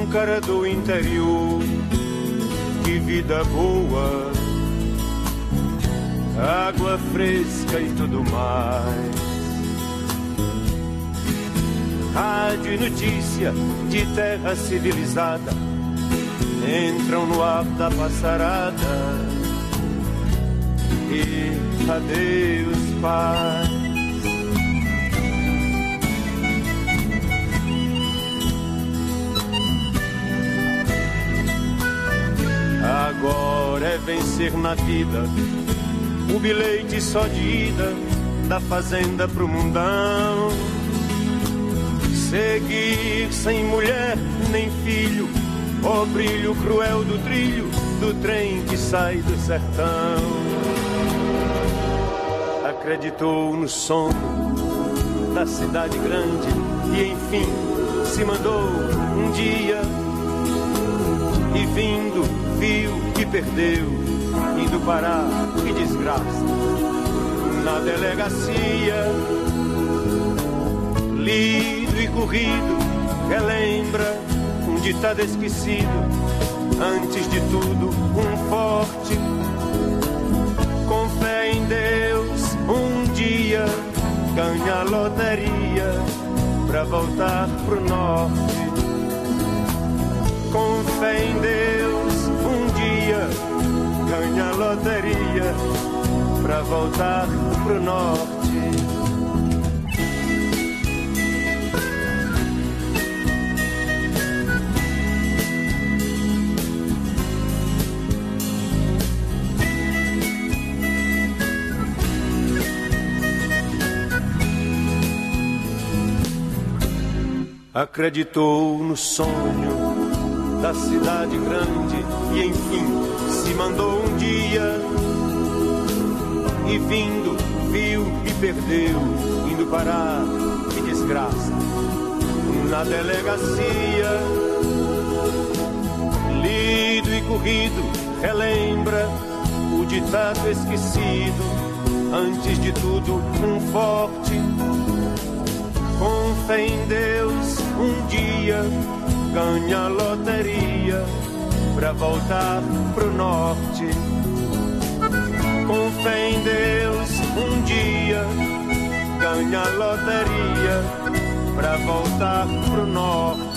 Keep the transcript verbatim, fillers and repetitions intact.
um cara do interior. Que vida boa, água fresca e tudo mais. Rádio e notícia de terra civilizada entram no ar da passarada. E adeus, paz. Agora é vencer na vida, o bilhete só de ida da fazenda pro mundão. Seguir sem mulher nem filho, ó brilho cruel do trilho do trem que sai do sertão. Acreditou no sonho da cidade grande e enfim se mandou um dia. E vindo, viu e perdeu, indo parar, que desgraça, na delegacia. Lido e corrido, relembra um ditado esquecido. Antes de tudo, um forte, com fé em Deus, um dia ganha a loteria pra voltar pro norte. Com fé em Deus, um dia ganha a loteria pra voltar pro norte. Acreditou no sonho da cidade grande e enfim se mandou um dia. E vindo, viu e perdeu, indo parar, que desgraça, na delegacia. Lido e corrido, relembra o ditado esquecido. Antes de tudo, um forte, com fé em Deus, um dia ganha a loteria pra voltar pro norte. Com fé em Deus, um dia ganha a loteria pra voltar pro norte.